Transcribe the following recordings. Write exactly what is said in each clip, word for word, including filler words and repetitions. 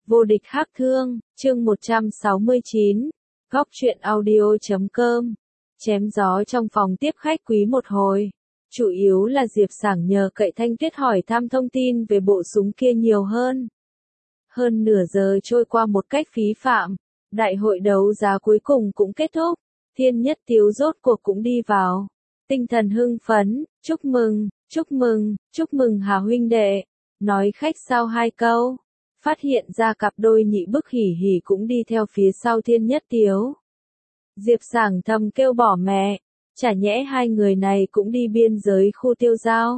Vô địch hắc thương, chương một trăm sáu mươi chín, góc truyện audio chấm com. Chém gió trong phòng tiếp khách quý một hồi. Chủ yếu là Diệp Sảng nhờ cậy Thanh Tuyết hỏi thăm thông tin về bộ súng kia nhiều hơn. Hơn nửa giờ trôi qua một cách phí phạm. Đại hội đấu giá cuối cùng cũng kết thúc. Thiên Nhất Tiếu rốt cuộc cũng đi vào. Tinh thần hưng phấn, chúc mừng, chúc mừng, chúc mừng Hà huynh đệ. Nói khách sao hai câu. Phát hiện ra cặp đôi Nhị Bức Hỉ Hỉ cũng đi theo phía sau Thiên Nhất Tiếu. Diệp Sảng thầm kêu bỏ mẹ, chả nhẽ hai người này cũng đi biên giới khu tiêu giao.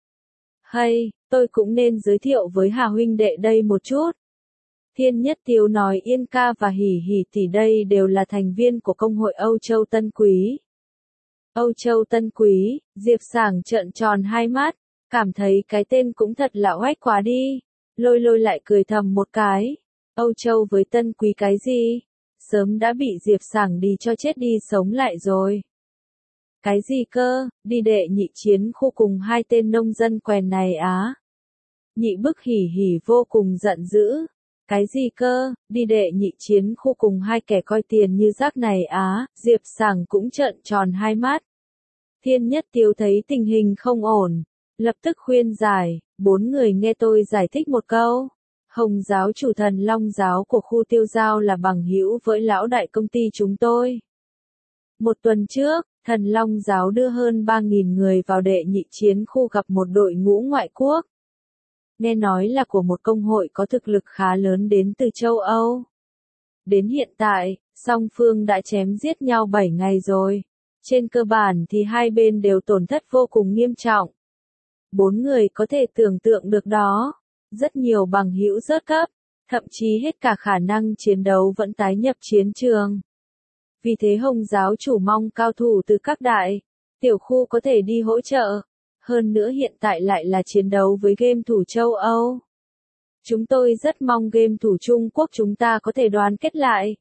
Hay, tôi cũng nên giới thiệu với Hà huynh đệ đây một chút. Thiên Nhất Tiếu nói Yên ca và Hỉ Hỉ tỷ đây đều là thành viên của công hội Âu Châu Tân Quý. Âu Châu Tân Quý, Diệp Sảng trợn tròn hai mắt, cảm thấy cái tên cũng thật là oách quá đi. Lôi lôi lại cười thầm một cái. Âu Châu với Tân Quý cái gì? Sớm đã bị Diệp Sảng đi cho chết đi sống lại rồi. Cái gì cơ, đi đệ nhị chiến khu cùng hai tên nông dân quèn này á? Nhị Bức Hỉ Hỉ vô cùng giận dữ. Cái gì cơ, đi đệ nhị chiến khu cùng hai kẻ coi tiền như rác này á? Diệp Sảng cũng trợn tròn hai mắt. Thiên Nhất Tiếu thấy tình hình không ổn, lập tức khuyên giải. Bốn người nghe tôi giải thích một câu. Hồng giáo chủ Thần Long giáo của khu tiêu giao là bằng hữu với lão đại công ty chúng tôi. Một tuần trước, Thần Long giáo đưa hơn ba nghìn người vào đệ nhị chiến khu gặp một đội ngũ ngoại quốc. Nghe nói là của một công hội có thực lực khá lớn đến từ châu Âu. Đến hiện tại, song phương đã chém giết nhau bảy ngày rồi. Trên cơ bản thì hai bên đều tổn thất vô cùng nghiêm trọng. Bốn người có thể tưởng tượng được đó. Rất nhiều bằng hữu rớt cấp, thậm chí hết cả khả năng chiến đấu vẫn tái nhập chiến trường. Vì thế Hồng giáo chủ mong cao thủ từ các đại, tiểu khu có thể đi hỗ trợ. Hơn nữa hiện tại lại là chiến đấu với game thủ châu Âu. Chúng tôi rất mong game thủ Trung Quốc chúng ta có thể đoàn kết lại.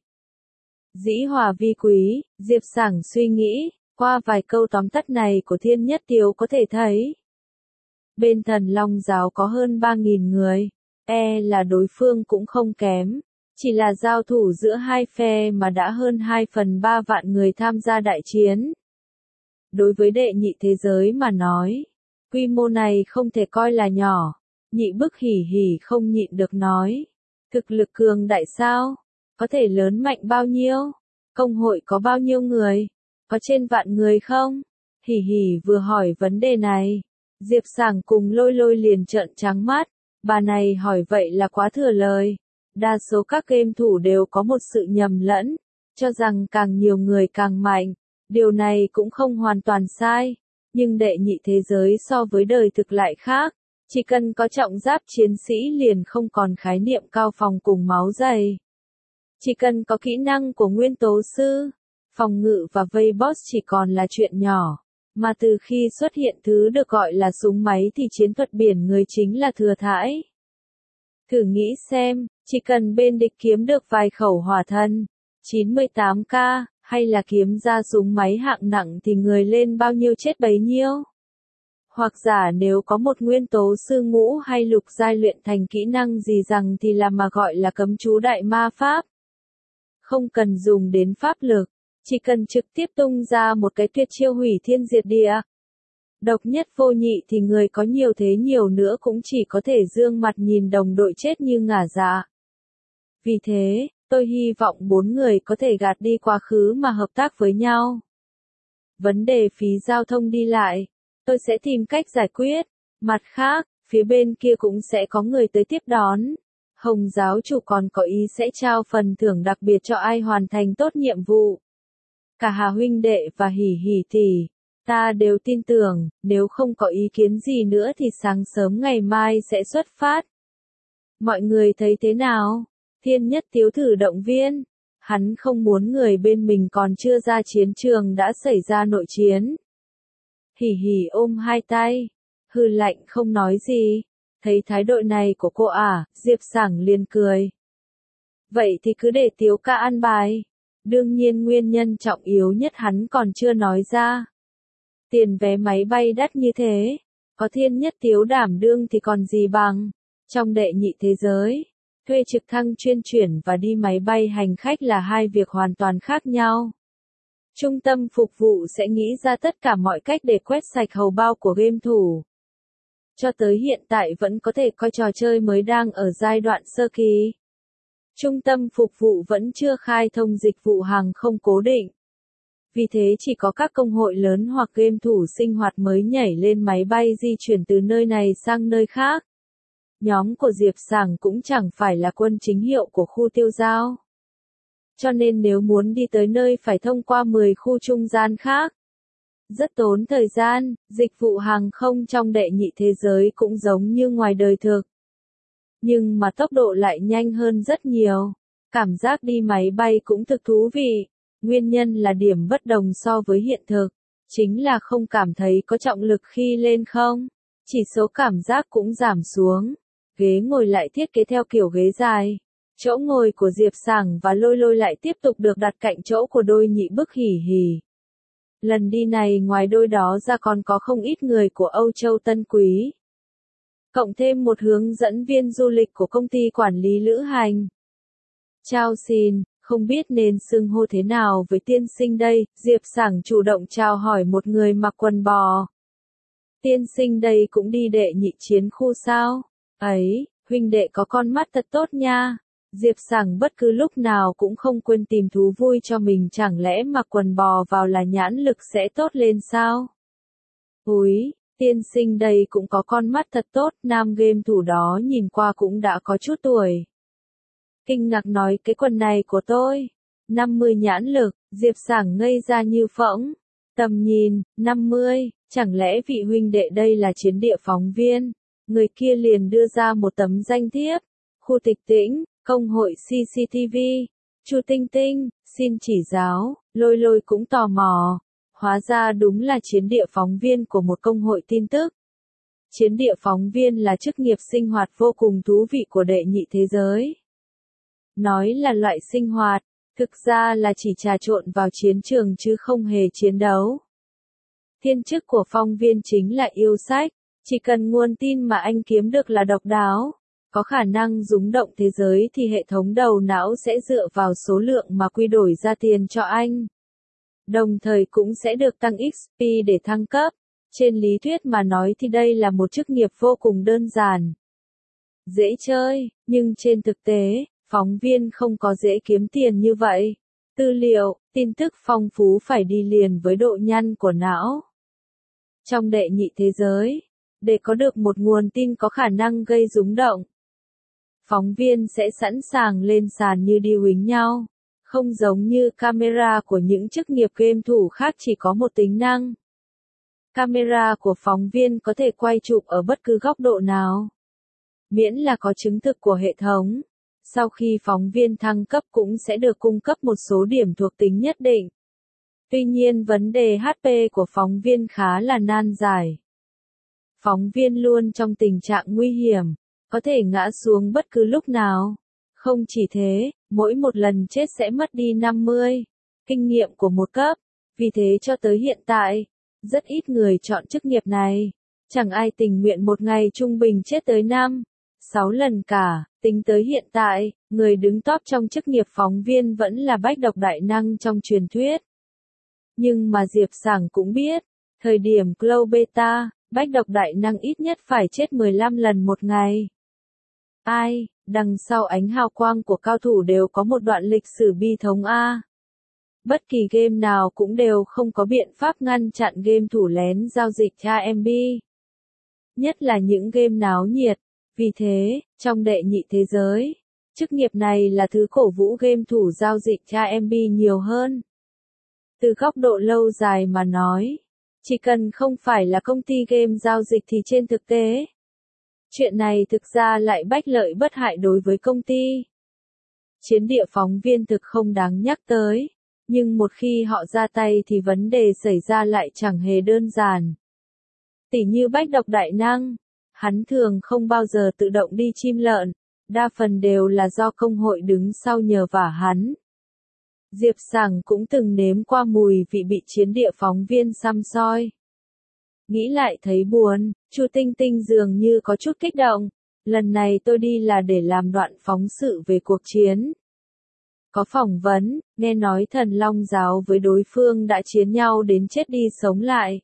Dĩ hòa vi quý, Diệp Sảng suy nghĩ, qua vài câu tóm tắt này của Thiên Nhất Tiếu có thể thấy. Bên Thần Long giáo có hơn ba nghìn người, e là đối phương cũng không kém, chỉ là giao thủ giữa hai phe mà đã hơn hai phần ba vạn người tham gia đại chiến. Đối với đệ nhị thế giới mà nói, quy mô này không thể coi là nhỏ. Nhị Bức Hỉ Hỉ không nhịn được nói, thực lực cường đại sao? Có thể lớn mạnh bao nhiêu? Công hội có bao nhiêu người? Có trên vạn người không? Hỉ Hỉ vừa hỏi vấn đề này. Diệp Sảng cùng lôi lôi liền trợn trắng mắt, bà này hỏi vậy là quá thừa lời. Đa số các game thủ đều có một sự nhầm lẫn, cho rằng càng nhiều người càng mạnh, điều này cũng không hoàn toàn sai, nhưng đệ nhị thế giới so với đời thực lại khác, chỉ cần có trọng giáp chiến sĩ liền không còn khái niệm cao phòng cùng máu dày. Chỉ cần có kỹ năng của nguyên tố sư, phòng ngự và vây boss chỉ còn là chuyện nhỏ. Mà từ khi xuất hiện thứ được gọi là súng máy thì chiến thuật biển người chính là thừa thãi. Thử nghĩ xem, chỉ cần bên địch kiếm được vài khẩu hỏa thân, chín mươi tám k, hay là kiếm ra súng máy hạng nặng thì người lên bao nhiêu chết bấy nhiêu. Hoặc giả nếu có một nguyên tố sư ngũ hay lục giai luyện thành kỹ năng gì rằng thì là mà gọi là cấm chú đại ma pháp. Không cần dùng đến pháp lực. Chỉ cần trực tiếp tung ra một cái tuyệt chiêu hủy thiên diệt địa. Độc nhất vô nhị thì người có nhiều thế nhiều nữa cũng chỉ có thể dương mặt nhìn đồng đội chết như ngả dạ. Vì thế, tôi hy vọng bốn người có thể gạt đi quá khứ mà hợp tác với nhau. Vấn đề phí giao thông đi lại, tôi sẽ tìm cách giải quyết. Mặt khác, phía bên kia cũng sẽ có người tới tiếp đón. Hồng giáo chủ còn có ý sẽ trao phần thưởng đặc biệt cho ai hoàn thành tốt nhiệm vụ. Cả Hà huynh đệ và Hỉ Hỉ tỷ, ta đều tin tưởng, nếu không có ý kiến gì nữa thì sáng sớm ngày mai sẽ xuất phát. Mọi người thấy thế nào? Thiên Nhất Tiếu thử động viên. Hắn không muốn người bên mình còn chưa ra chiến trường đã xảy ra nội chiến. Hỉ Hỉ ôm hai tay, hừ lạnh không nói gì. Thấy thái độ này của cô à, Diệp Sảng liền cười. Vậy thì cứ để Tiếu ca ăn bài. Đương nhiên nguyên nhân trọng yếu nhất hắn còn chưa nói ra. Tiền vé máy bay đắt như thế, có Thiên Nhất Tiếu đảm đương thì còn gì bằng. Trong đệ nhị thế giới, Thuê trực thăng chuyên chuyển và đi máy bay hành khách là hai việc hoàn toàn khác nhau. Trung tâm phục vụ sẽ nghĩ ra tất cả mọi cách để quét sạch hầu bao của game thủ. Cho tới hiện tại vẫn có thể coi trò chơi mới đang ở giai đoạn sơ kỳ. Trung tâm phục vụ vẫn chưa khai thông dịch vụ hàng không cố định. Vì thế chỉ có các công hội lớn hoặc game thủ sinh hoạt mới nhảy lên máy bay di chuyển từ nơi này sang nơi khác. Nhóm của Diệp Sảng cũng chẳng phải là quân chính hiệu của khu tiêu giao. Cho nên nếu muốn đi tới nơi phải thông qua mười khu trung gian khác. Rất tốn thời gian, dịch vụ hàng không trong đệ nhị thế giới cũng giống như ngoài đời thực. Nhưng mà tốc độ lại nhanh hơn rất nhiều. Cảm giác đi máy bay cũng thực thú vị. Nguyên nhân là điểm bất đồng so với hiện thực. Chính là không cảm thấy có trọng lực khi lên không. Chỉ số cảm giác cũng giảm xuống. Ghế ngồi lại thiết kế theo kiểu ghế dài. Chỗ ngồi của Diệp Sảng và Lôi Lôi lại tiếp tục được đặt cạnh chỗ của đôi nhị bức hỉ hỉ. Lần đi này ngoài đôi đó ra còn có không ít người của Âu Châu Tân Quý. Cộng thêm một hướng dẫn viên du lịch của công ty quản lý lữ hành. Chào xin, không biết nên xưng hô thế nào với tiên sinh đây, Diệp Sảng chủ động chào hỏi một người mặc quần bò. Tiên sinh đây cũng đi đệ nhị chiến khu sao? Ấy, huynh đệ có con mắt thật tốt nha. Diệp Sảng bất cứ lúc nào cũng không quên tìm thú vui cho mình, chẳng lẽ mặc quần bò vào là nhãn lực sẽ tốt lên sao? Úi, tiên sinh đây cũng có con mắt thật tốt, nam game thủ đó nhìn qua cũng đã có chút tuổi. Kinh ngạc nói cái quần này của tôi, năm mươi nhãn lực, Diệp Sảng ngây ra như phỗng. Tầm nhìn, năm mươi, chẳng lẽ vị huynh đệ đây là chiến địa phóng viên? Người kia liền đưa ra một tấm danh thiếp. Khu Tịch Tĩnh, công hội xê xê tê vê, Chu Tinh Tinh, xin chỉ giáo, Lôi Lôi cũng tò mò. Hóa ra đúng là chiến địa phóng viên của một công hội tin tức. Chiến địa phóng viên là chức nghiệp sinh hoạt vô cùng thú vị của đệ nhị thế giới. Nói là loại sinh hoạt, thực ra là chỉ trà trộn vào chiến trường chứ không hề chiến đấu. Thiên chức của phóng viên chính là yêu sách, chỉ cần nguồn tin mà anh kiếm được là độc đáo. Có khả năng rúng động thế giới thì hệ thống đầu não sẽ dựa vào số lượng mà quy đổi ra tiền cho anh. Đồng thời cũng sẽ được tăng ích pê để thăng cấp. Trên lý thuyết mà nói thì đây là một chức nghiệp vô cùng đơn giản. Dễ chơi, nhưng trên thực tế, phóng viên không có dễ kiếm tiền như vậy. Tư liệu, tin tức phong phú phải đi liền với độ nhăn của não. Trong đệ nhị thế giới, để có được một nguồn tin có khả năng gây rúng động, phóng viên sẽ sẵn sàng lên sàn như đi huýnh nhau. Không giống như camera của những chức nghiệp game thủ khác chỉ có một tính năng. Camera của phóng viên có thể quay chụp ở bất cứ góc độ nào. Miễn là có chứng thực của hệ thống. Sau khi phóng viên thăng cấp cũng sẽ được cung cấp một số điểm thuộc tính nhất định. Tuy nhiên vấn đề hát pê của phóng viên khá là nan giải. Phóng viên luôn trong tình trạng nguy hiểm, có thể ngã xuống bất cứ lúc nào. Không chỉ thế, mỗi một lần chết sẽ mất đi năm mươi kinh nghiệm của một cấp. Vì thế cho tới hiện tại, rất ít người chọn chức nghiệp này. Chẳng ai tình nguyện một ngày trung bình chết tới năm, sáu lần cả. Tính tới hiện tại, người đứng top trong chức nghiệp phóng viên vẫn là Bách Độc Đại Năng trong truyền thuyết. Nhưng mà Diệp Sảng cũng biết, thời điểm Cloud Beta, Bách Độc Đại Năng ít nhất phải chết mười lăm lần một ngày. Ai, đằng sau ánh hào quang của cao thủ đều có một đoạn lịch sử bi thống a. Bất kỳ game nào cũng đều không có biện pháp ngăn chặn game thủ lén giao dịch a em bê. Nhất là những game náo nhiệt. Vì thế, trong đệ nhị thế giới, chức nghiệp này là thứ cổ vũ game thủ giao dịch a em bê nhiều hơn. Từ góc độ lâu dài mà nói, chỉ cần không phải là công ty game giao dịch thì trên thực tế, chuyện này thực ra lại bách lợi bất hại đối với công ty. Chiến địa phóng viên thực không đáng nhắc tới, nhưng một khi họ ra tay thì vấn đề xảy ra lại chẳng hề đơn giản. Tỉ như Bách Độc Đại Năng, hắn thường không bao giờ tự động đi chim lợn, đa phần đều là do công hội đứng sau nhờ vả hắn. Diệp Sảng cũng từng nếm qua mùi vị bị chiến địa phóng viên săm soi. Nghĩ lại thấy buồn, Chu Tinh Tinh dường như có chút kích động. lần này tôi đi là để làm đoạn phóng sự về cuộc chiến. Có phỏng vấn, nghe nói thần Long giáo với đối phương đã chiến nhau đến chết đi sống lại.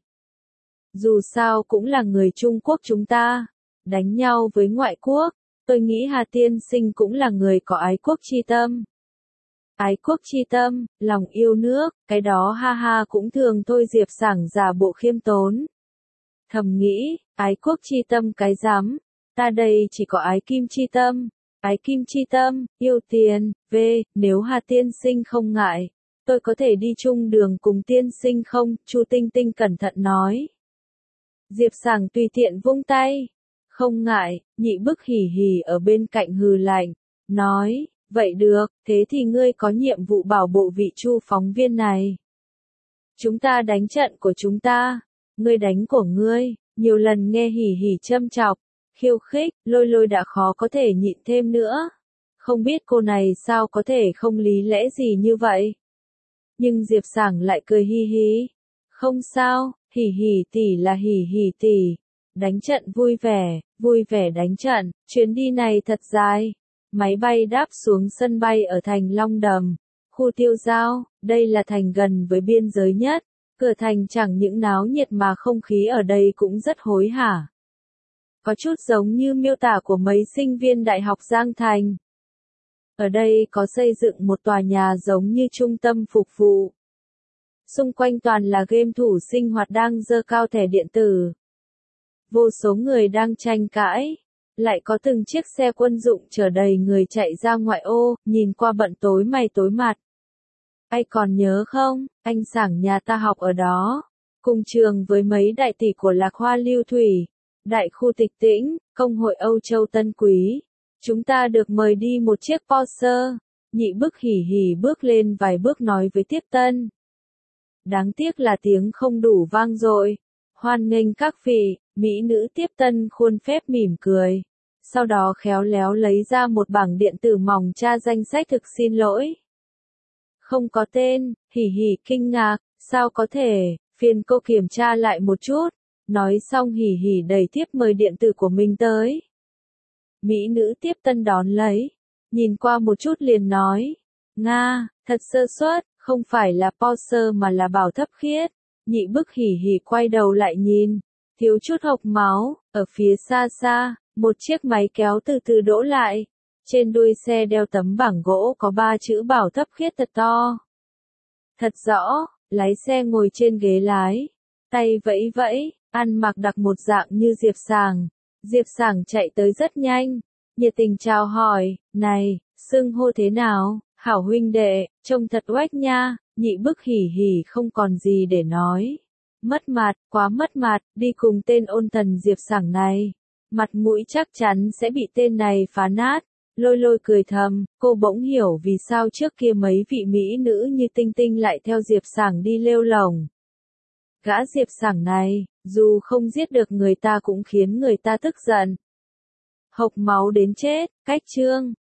Dù sao cũng là người Trung Quốc chúng ta, đánh nhau với ngoại quốc, tôi nghĩ Hà tiên sinh cũng là người có ái quốc chi tâm. Ái quốc chi tâm, lòng yêu nước, cái đó ha ha cũng thường thôi. Diệp Sảng giả bộ khiêm tốn. Thầm nghĩ, ái quốc chi tâm cái rắm, ta đây chỉ có ái kim chi tâm. Ái kim chi tâm, yêu tiền, v, nếu Hà tiên sinh không ngại, tôi có thể đi chung đường cùng tiên sinh không? Chu Tinh Tinh cẩn thận nói. Diệp Sảng tùy tiện vung tay. Không ngại, Nhị Bức hì hì ở bên cạnh hừ lạnh, nói, vậy được, thế thì ngươi có nhiệm vụ bảo bộ vị Chu phóng viên này. Chúng ta đánh trận của chúng ta, ngươi đánh của ngươi. Nhiều lần nghe hì hì châm chọc, khiêu khích, Lôi Lôi đã khó có thể nhịn thêm nữa. Không biết cô này sao có thể không lý lẽ gì như vậy. Nhưng Diệp Sảng lại cười hi hi. Không sao, hì hì tỷ là hì hì tỷ. Đánh trận vui vẻ, vui vẻ đánh trận, chuyến đi này thật dài. Máy bay đáp xuống sân bay ở thành Long Đầm, khu Tiêu Giao, đây là thành gần với biên giới nhất. Cửa thành chẳng những náo nhiệt mà không khí ở đây cũng rất hối hả. Có chút giống như miêu tả của mấy sinh viên Đại học Giang Thành. Ở đây có xây dựng một tòa nhà giống như trung tâm phục vụ. Xung quanh toàn là game thủ sinh hoạt đang giơ cao thẻ điện tử. Vô số người đang tranh cãi. Lại có từng chiếc xe quân dụng chở đầy người chạy ra ngoại ô, nhìn qua bận tối mày tối mặt. Ai còn nhớ không, anh Sảng nhà ta học ở đó. Cùng trường với mấy đại tỷ của Lạc Hoa Lưu Thủy, Đại khu Tịch Tĩnh, Công hội Âu Châu Tân Quý. Chúng ta được mời đi một chiếc Porsche. Nhị Bức hỉ hỉ bước lên vài bước nói với Tiếp Tân. Đáng tiếc là tiếng không đủ vang dội. Hoan nghênh các vị, mỹ nữ. Tiếp Tân khuôn phép mỉm cười. Sau đó khéo léo lấy ra một bảng điện tử mỏng tra danh sách thực xin lỗi. Không có tên, hỉ hỉ kinh ngạc, sao có thể, phiền cô kiểm tra lại một chút. Nói xong hỉ hỉ đẩy tiếp mời điện tử của mình tới. Mỹ nữ Tiếp Tân đón lấy, nhìn qua một chút liền nói. Nga, thật sơ suất, không phải là Porsche mà là Bảo Thấp Khiết. Nhị Bức hỉ hỉ quay đầu lại nhìn, thiếu chút hộc máu, ở phía xa xa, một chiếc máy kéo từ từ đỗ lại. Trên đuôi xe đeo tấm bảng gỗ có ba chữ Bảo Thấp Khiết thật to. Thật rõ, lái xe ngồi trên ghế lái, tay vẫy vẫy, ăn mặc đặc một dạng như Diệp Sảng. Diệp Sảng chạy tới rất nhanh, nhiệt tình chào hỏi, này, xưng hô thế nào, hảo huynh đệ, trông thật oách nha. Nhị Bức hỉ hỉ không còn gì để nói. Mất mặt, quá mất mặt, đi cùng tên ôn thần Diệp Sảng này. Mặt mũi chắc chắn sẽ bị tên này phá nát. Lôi Lôi cười thầm, cô bỗng hiểu vì sao trước kia mấy vị mỹ nữ như Tinh Tinh lại theo Diệp Sảng đi lêu lổng. Gã Diệp Sảng này, dù không giết được người ta cũng khiến người ta tức giận. Hộc máu đến chết, cách chương.